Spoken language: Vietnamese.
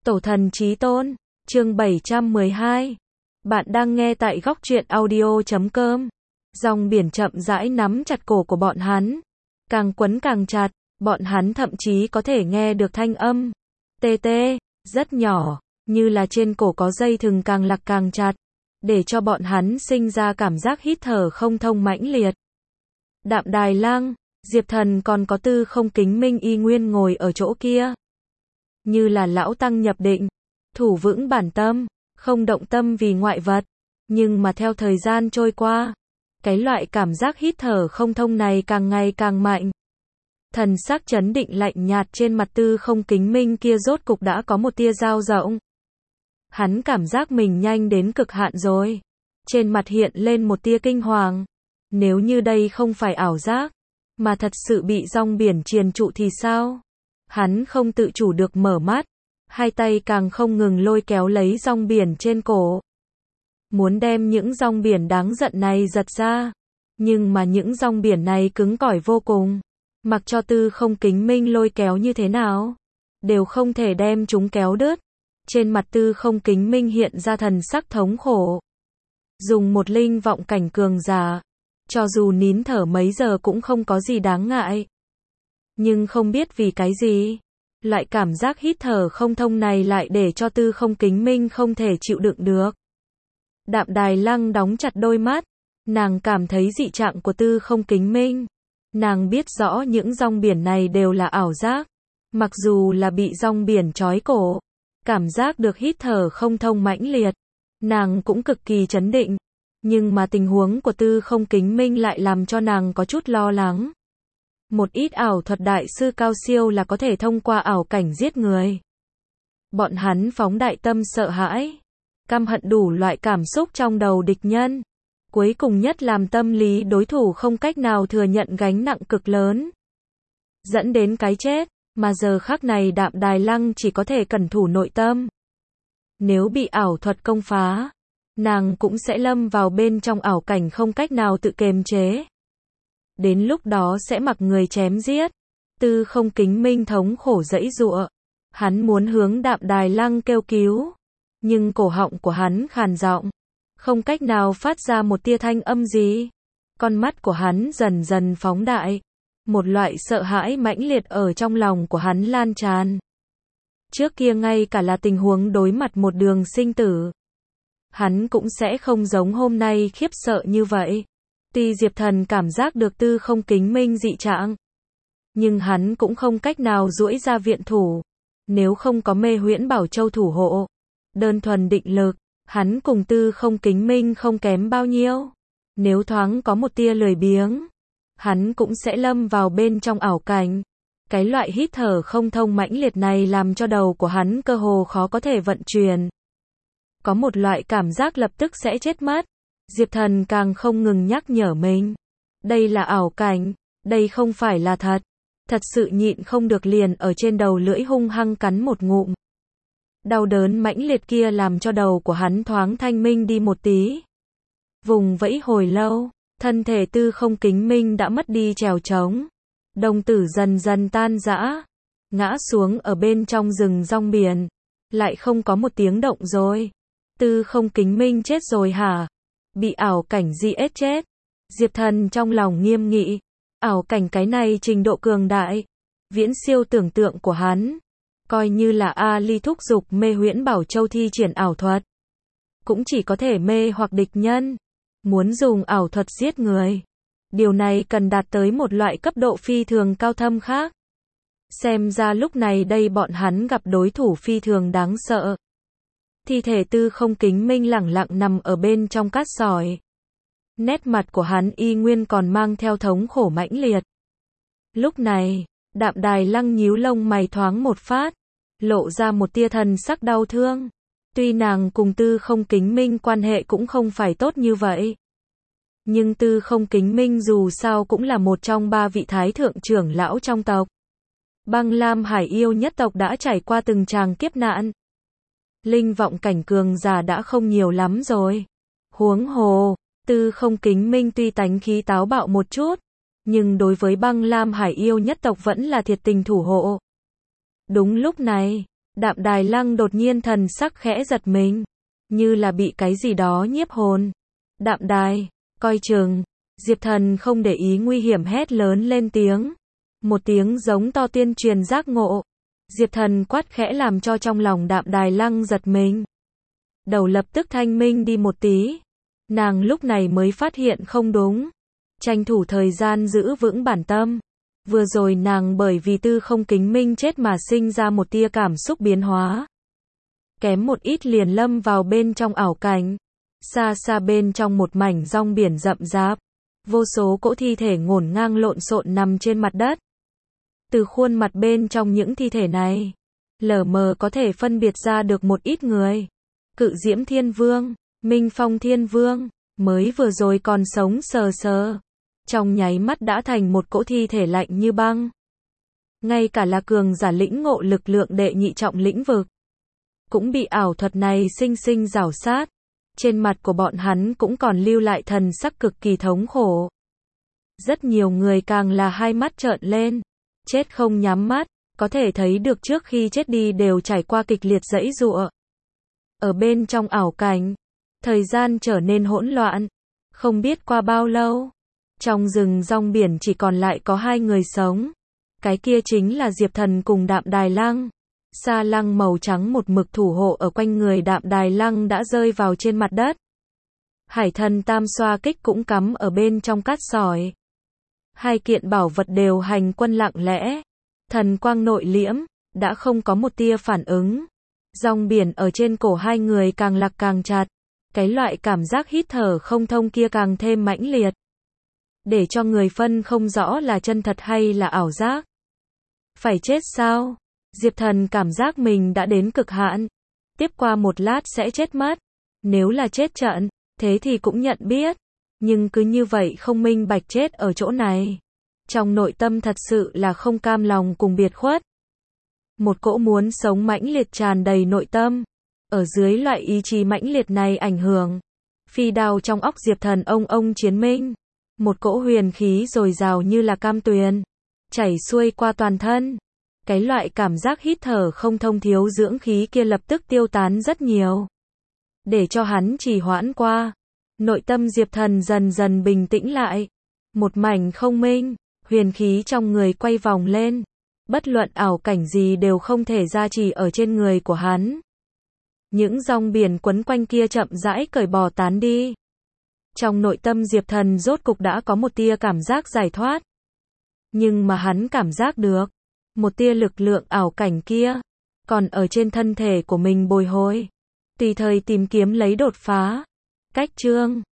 Tổ thần chí tôn, chương 712. Bạn đang nghe tại góc truyện audio.com. Dòng biển chậm rãi nắm chặt cổ của bọn hắn. Càng quấn càng chặt, bọn hắn thậm chí có thể nghe được thanh âm. Tê tê, rất nhỏ, như là trên cổ có dây thừng càng lặc càng chặt. Để cho bọn hắn sinh ra cảm giác hít thở không thông mãnh liệt. Đạm Đài Lăng, Diệp Thần còn có Tư Không Kính Minh y nguyên ngồi ở chỗ kia. Như là lão tăng nhập định, thủ vững bản tâm, không động tâm vì ngoại vật. Nhưng mà theo thời gian trôi qua, cái loại cảm giác hít thở không thông này càng ngày càng mạnh. Thần sắc chấn định lạnh nhạt trên mặt Tư Không Kính Minh kia rốt cục đã có một tia dao rộng. Hắn cảm giác mình nhanh đến cực hạn rồi. Trên mặt hiện lên một tia kinh hoàng. Nếu như đây không phải ảo giác, mà thật sự bị rong biển triền trụ thì sao? Hắn không tự chủ được mở mắt, hai tay càng không ngừng lôi kéo lấy rong biển trên cổ. Muốn đem những rong biển đáng giận này giật ra. Nhưng mà những rong biển này cứng cỏi vô cùng. Mặc cho Tư Không Kính Minh lôi kéo như thế nào, đều không thể đem chúng kéo đứt. Trên mặt Tư Không Kính Minh hiện ra thần sắc thống khổ. Dùng một linh vọng cảnh cường giả, cho dù nín thở mấy giờ cũng không có gì đáng ngại. Nhưng không biết vì cái gì, loại cảm giác hít thở không thông này lại để cho Tư Không Kính Minh không thể chịu đựng được. Đạm Đài Lăng đóng chặt đôi mắt, nàng cảm thấy dị trạng của Tư Không Kính Minh. Nàng biết rõ những rong biển này đều là ảo giác, mặc dù là bị rong biển trói cổ, cảm giác được hít thở không thông mãnh liệt, nàng cũng cực kỳ chấn định. Nhưng mà tình huống của Tư Không Kính Minh lại làm cho nàng có chút lo lắng. Một ít ảo thuật đại sư cao siêu là có thể thông qua ảo cảnh giết người. Bọn hắn phóng đại tâm sợ hãi, căm hận đủ loại cảm xúc trong đầu địch nhân. Cuối cùng nhất làm tâm lý đối thủ không cách nào thừa nhận gánh nặng cực lớn, dẫn đến cái chết. Mà giờ khắc này Đạm Đài Lăng chỉ có thể cẩn thủ nội tâm. Nếu bị ảo thuật công phá, nàng cũng sẽ lâm vào bên trong ảo cảnh không cách nào tự kiềm chế. Đến lúc đó sẽ mặc người chém giết. Tư Không Kính Minh thống khổ giãy giụa. Hắn muốn hướng Đạm Đài Lăng kêu cứu. Nhưng cổ họng của hắn khàn giọng, không cách nào phát ra một tia thanh âm gì. Con mắt của hắn dần dần phóng đại. Một loại sợ hãi mãnh liệt ở trong lòng của hắn lan tràn. Trước kia ngay cả là tình huống đối mặt một đường sinh tử, hắn cũng sẽ không giống hôm nay khiếp sợ như vậy. Tuy Diệp Thần cảm giác được Tư Không Kính Minh dị trạng, nhưng hắn cũng không cách nào duỗi ra viện thủ. Nếu không có Mê Huyễn Bảo Châu thủ hộ, đơn thuần định lực, hắn cùng Tư Không Kính Minh không kém bao nhiêu. Nếu thoáng có một tia lười biếng, hắn cũng sẽ lâm vào bên trong ảo cảnh. Cái loại hít thở không thông mãnh liệt này làm cho đầu của hắn cơ hồ khó có thể vận chuyển. Có một loại cảm giác lập tức sẽ chết mất. Diệp Thần càng không ngừng nhắc nhở mình. Đây là ảo cảnh, đây không phải là thật. Thật sự nhịn không được liền ở trên đầu lưỡi hung hăng cắn một ngụm. Đau đớn mãnh liệt kia làm cho đầu của hắn thoáng thanh minh đi một tí. Vùng vẫy hồi lâu, thân thể Tư Không Kính Minh đã mất đi trèo trống. Đồng tử dần dần tan rã, ngã xuống ở bên trong rừng rong biển. Lại không có một tiếng động rồi. Tư Không Kính Minh chết rồi hả? Bị ảo cảnh giết chết. Diệp Thần trong lòng nghiêm nghị. Ảo cảnh cái này trình độ cường đại, viễn siêu tưởng tượng của hắn. Coi như là A Ly thúc giục Mê Huyễn Bảo Châu thi triển ảo thuật, cũng chỉ có thể mê hoặc địch nhân. Muốn dùng ảo thuật giết người, điều này cần đạt tới một loại cấp độ phi thường cao thâm khác. Xem ra lúc này đây bọn hắn gặp đối thủ phi thường đáng sợ. Thi thể Tư Không Kính Minh lẳng lặng nằm ở bên trong cát sỏi. Nét mặt của hắn y nguyên còn mang theo thống khổ mãnh liệt. Lúc này, Đạm Đài Lăng nhíu lông mày thoáng một phát, lộ ra một tia thần sắc đau thương. Tuy nàng cùng Tư Không Kính Minh quan hệ cũng không phải tốt như vậy, nhưng Tư Không Kính Minh dù sao cũng là một trong ba vị thái thượng trưởng lão trong tộc. Băng Lam Hải yêu nhất tộc đã trải qua từng tràng kiếp nạn. Linh vọng cảnh cường giả đã không nhiều lắm rồi. Huống hồ, Tư Không Kính Minh tuy tánh khí táo bạo một chút, nhưng đối với Băng Lam Hải yêu nhất tộc vẫn là thiệt tình thủ hộ. Đúng lúc này, Đạm Đài Lăng đột nhiên thần sắc khẽ giật mình, như là bị cái gì đó nhiếp hồn. Đạm Đài, coi chừng. Diệp Thần không để ý nguy hiểm hét lớn lên tiếng. Một tiếng giống to tuyên truyền giác ngộ. Diệp Thần quát khẽ làm cho trong lòng Đạm Đài Lăng giật mình. Đầu lập tức thanh minh đi một tí. Nàng lúc này mới phát hiện không đúng. Tranh thủ thời gian giữ vững bản tâm. Vừa rồi nàng bởi vì tư không kính minh chết mà sinh ra một tia cảm xúc biến hóa. Kém một ít liền lâm vào bên trong ảo cảnh. Xa xa bên trong một mảnh rong biển rậm rạp. Vô số cỗ thi thể ngổn ngang lộn xộn nằm trên mặt đất. Từ khuôn mặt bên trong những thi thể này, lờ mờ có thể phân biệt ra được một ít người. Cự Diễm Thiên Vương, Minh Phong Thiên Vương, mới vừa rồi còn sống sờ sờ. Trong nháy mắt đã thành một cỗ thi thể lạnh như băng. Ngay cả là cường giả lĩnh ngộ lực lượng đệ nhị trọng lĩnh vực, cũng bị ảo thuật này sinh sinh rảo sát. Trên mặt của bọn hắn cũng còn lưu lại thần sắc cực kỳ thống khổ. Rất nhiều người càng là hai mắt trợn lên. Chết không nhắm mắt, có thể thấy được trước khi chết đi đều trải qua kịch liệt giãy giụa. Ở bên trong ảo cảnh, thời gian trở nên hỗn loạn. Không biết qua bao lâu, trong rừng rong biển chỉ còn lại có hai người sống. Cái kia chính là Diệp Thần cùng Đạm Đài Lăng. Sa lăng màu trắng một mực thủ hộ ở quanh người Đạm Đài Lăng đã rơi vào trên mặt đất. Hải thần tam xoa kích cũng cắm ở bên trong cát sỏi. Hai kiện bảo vật đều hành quân lặng lẽ. Thần quang nội liễm, đã không có một tia phản ứng. Rong biển ở trên cổ hai người càng lặc càng chặt. Cái loại cảm giác hít thở không thông kia càng thêm mãnh liệt. Để cho người phân không rõ là chân thật hay là ảo giác. Phải chết sao? Diệp Thần cảm giác mình đã đến cực hạn. Tiếp qua một lát sẽ chết mất. Nếu là chết trận, thế thì cũng nhận biết. Nhưng cứ như vậy không minh bạch chết ở chỗ này. Trong nội tâm thật sự là không cam lòng cùng biệt khuất. Một cỗ muốn sống mãnh liệt tràn đầy nội tâm. Ở dưới loại ý chí mãnh liệt này ảnh hưởng. Phi đao trong óc Diệp Thần ông chiến minh. Một cỗ huyền khí dồi dào như là cam tuyền. Chảy xuôi qua toàn thân. Cái loại cảm giác hít thở không thông thiếu dưỡng khí kia lập tức tiêu tán rất nhiều. Để cho hắn trì hoãn qua. Nội tâm Diệp Thần dần dần bình tĩnh lại. Một mảnh không minh, huyền khí trong người quay vòng lên. Bất luận ảo cảnh gì đều không thể gia trì ở trên người của hắn. Những dòng biển quấn quanh kia chậm rãi cởi bỏ tán đi. Trong nội tâm Diệp Thần rốt cục đã có một tia cảm giác giải thoát. Nhưng mà hắn cảm giác được. Một tia lực lượng ảo cảnh kia. Còn ở trên thân thể của mình bồi hồi. Tùy thời tìm kiếm lấy đột phá. Cách chương